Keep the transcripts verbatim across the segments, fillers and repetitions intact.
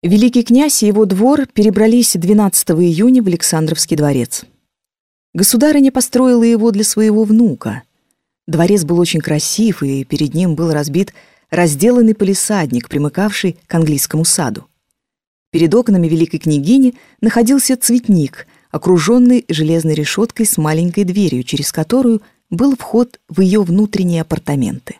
Великий князь и его двор перебрались двенадцатого июня в Александровский дворец. Государыня построила его для своего внука. Дворец был очень красив, и перед ним был разбит разделанный палисадник, примыкавший к английскому саду. Перед окнами великой княгини находился цветник, окруженный железной решеткой с маленькой дверью, через которую был вход в ее внутренние апартаменты.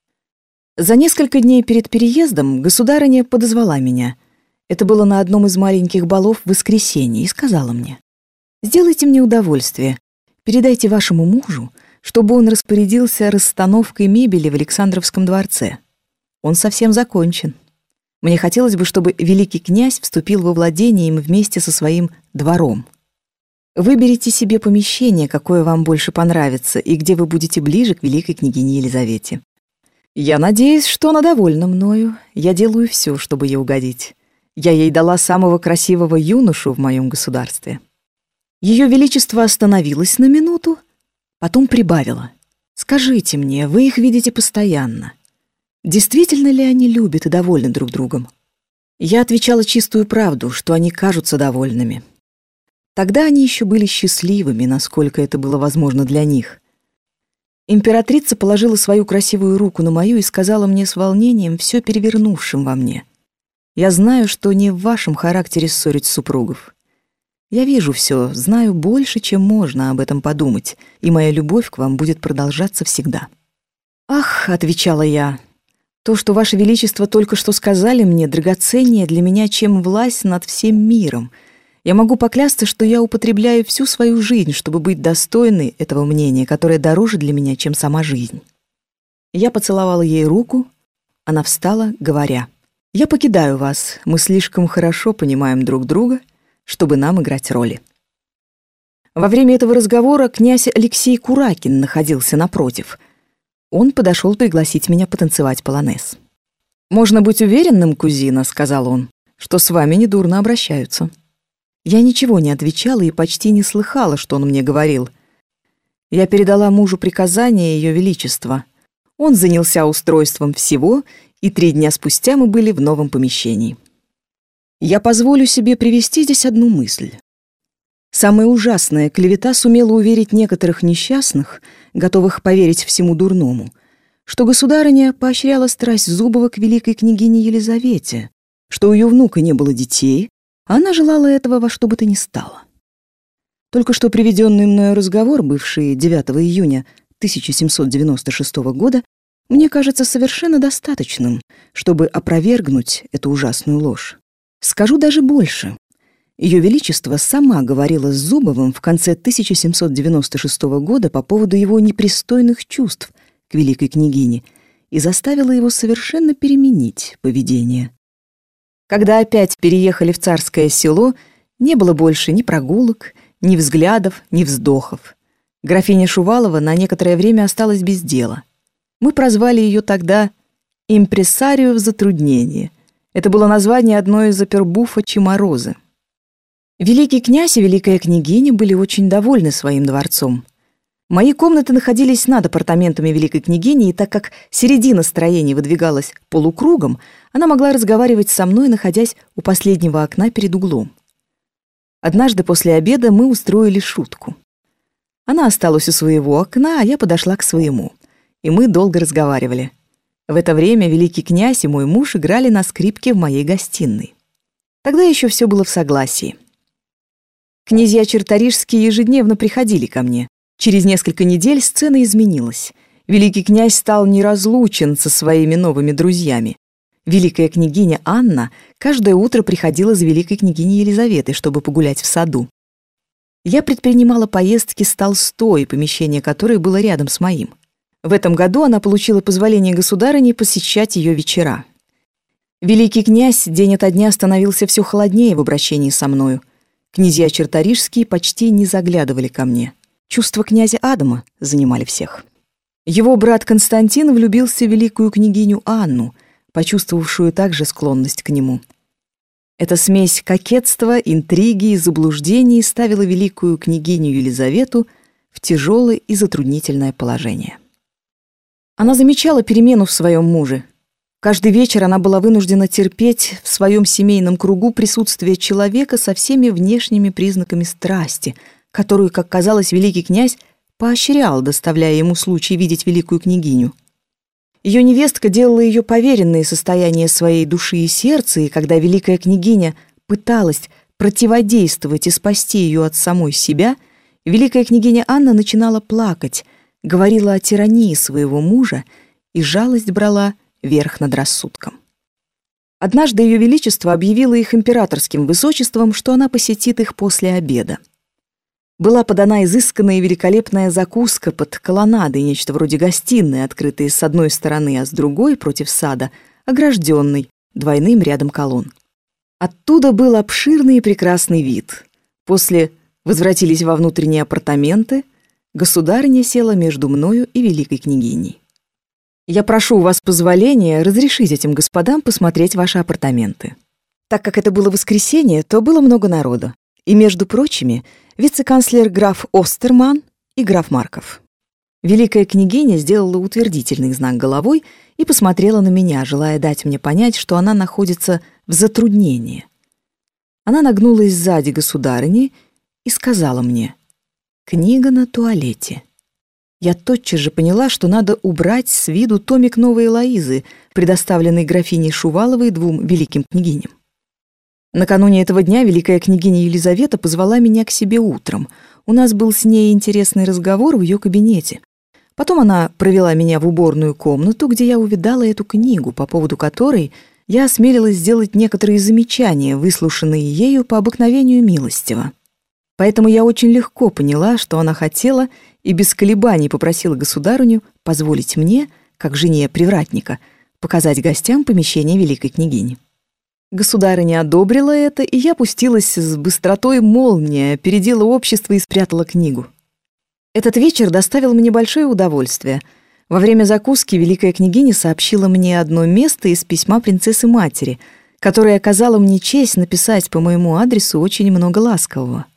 За несколько дней перед переездом государыня подозвала меня. Это было на одном из маленьких балов в воскресенье, и сказала мне: «Сделайте мне удовольствие, передайте вашему мужу, чтобы он распорядился расстановкой мебели в Александровском дворце. Он совсем закончен. Мне хотелось бы, чтобы великий князь вступил во владение им вместе со своим двором. Выберите себе помещение, какое вам больше понравится, и где вы будете ближе к великой княгине Елизавете. Я надеюсь, что она довольна мною. Я делаю все, чтобы ей угодить. Я ей дала самого красивого юношу в моем государстве». Ее Величество остановилось на минуту, потом прибавила: «Скажите мне, вы их видите постоянно. Действительно ли они любят и довольны друг другом?» Я отвечала чистую правду, что они кажутся довольными. Тогда они еще были счастливыми, насколько это было возможно для них. Императрица положила свою красивую руку на мою и сказала мне с волнением, все перевернувшим во мне: «Я знаю, что не в вашем характере ссорить супругов. Я вижу все, знаю больше, чем можно об этом подумать, и моя любовь к вам будет продолжаться всегда». «Ах», — отвечала я, — «то, что ваше величество только что сказали мне, драгоценнее для меня, чем власть над всем миром. Я могу поклясться, что я употребляю всю свою жизнь, чтобы быть достойной этого мнения, которое дороже для меня, чем сама жизнь». Я поцеловала ей руку, она встала, говоря: «Я покидаю вас, мы слишком хорошо понимаем друг друга, чтобы нам играть роли». Во время этого разговора князь Алексей Куракин находился напротив. Он подошел пригласить меня потанцевать полонез. «Можно быть уверенным, кузина, — сказал он, — что с вами недурно обращаются». Я ничего не отвечала и почти не слыхала, что он мне говорил. Я передала мужу приказание Ее Величества. Он занялся устройством всего, и три дня спустя мы были в новом помещении. Я позволю себе привести здесь одну мысль. Самая ужасная клевета сумела уверить некоторых несчастных, готовых поверить всему дурному, что государыня поощряла страсть Зубова к великой княгине Елизавете, что у ее внука не было детей, а она желала этого во что бы то ни стало. Только что приведенный мною разговор, бывший девятого июня тысяча семьсот девяносто шестого года, мне кажется совершенно достаточным, чтобы опровергнуть эту ужасную ложь. Скажу даже больше. Ее Величество сама говорила с Зубовым в конце тысяча семьсот девяносто шестого года по поводу его непристойных чувств к великой княгине и заставила его совершенно переменить поведение. Когда опять переехали в Царское Село, не было больше ни прогулок, ни взглядов, ни вздохов. Графиня Шувалова на некоторое время осталась без дела. Мы прозвали ее тогда «импресарио в затруднении». Это было название одной из опербуфа Чеморозы. Великий князь и великая княгиня были очень довольны своим дворцом. Мои комнаты находились над апартаментами великой княгини, и так как середина строения выдвигалась полукругом, она могла разговаривать со мной, находясь у последнего окна перед углом. Однажды после обеда мы устроили шутку. Она осталась у своего окна, а я подошла к своему, и мы долго разговаривали. В это время великий князь и мой муж играли на скрипке в моей гостиной. Тогда еще все было в согласии. Князья Черторижские ежедневно приходили ко мне. Через несколько недель сцена изменилась. Великий князь стал неразлучен со своими новыми друзьями. Великая княгиня Анна каждое утро приходила за великой княгиней Елизаветой, чтобы погулять в саду. Я предпринимала поездки с Толстой, помещение которой было рядом с моим. В этом году она получила позволение государыни посещать ее вечера. Великий князь день ото дня становился все холоднее в обращении со мною. Князья Черторижские почти не заглядывали ко мне. Чувства князя Адама занимали всех. Его брат Константин влюбился в великую княгиню Анну, почувствовавшую также склонность к нему. Эта смесь кокетства, интриги и заблуждений ставила великую княгиню Елизавету в тяжелое и затруднительное положение. Она замечала перемену в своем муже. Каждый вечер она была вынуждена терпеть в своем семейном кругу присутствие человека со всеми внешними признаками страсти, которую, как казалось, великий князь поощрял, доставляя ему случай видеть великую княгиню. Ее невестка делала ее поверенные состояния своей души и сердца, и когда великая княгиня пыталась противодействовать и спасти ее от самой себя, великая княгиня Анна начинала плакать, говорила о тирании своего мужа, и жалость брала верх над рассудком. Однажды ее величество объявило их императорским высочеством, что она посетит их после обеда. Была подана изысканная и великолепная закуска под колоннадой, нечто вроде гостиной, открытой с одной стороны, а с другой, против сада, огражденной двойным рядом колонн. Оттуда был обширный и прекрасный вид. После возвратились во внутренние апартаменты, государыня села между мною и великой княгиней. «Я прошу у вас позволения разрешить этим господам посмотреть ваши апартаменты». Так как это было воскресенье, то было много народа. И, между прочими, вице-канцлер граф Остерман и граф Марков. Великая княгиня сделала утвердительный знак головой и посмотрела на меня, желая дать мне понять, что она находится в затруднении. Она нагнулась сзади государыни и сказала мне: «Книга на туалете». Я тотчас же поняла, что надо убрать с виду томик новой Элоизы, предоставленный графиней Шуваловой двум великим княгиням. Накануне этого дня великая княгиня Елизавета позвала меня к себе утром. У нас был с ней интересный разговор в ее кабинете. Потом она провела меня в уборную комнату, где я увидала эту книгу, по поводу которой я осмелилась сделать некоторые замечания, выслушанные ею по обыкновению милостиво. Поэтому я очень легко поняла, что она хотела, и без колебаний попросила государыню позволить мне, как жене привратника, показать гостям помещение великой княгини. Государыня одобрила это, и я пустилась с быстротой молнии, опередила общество и спрятала книгу. Этот вечер доставил мне большое удовольствие. Во время закуски великая княгиня сообщила мне одно место из письма принцессы-матери, которое оказало мне честь написать по моему адресу очень много ласкового.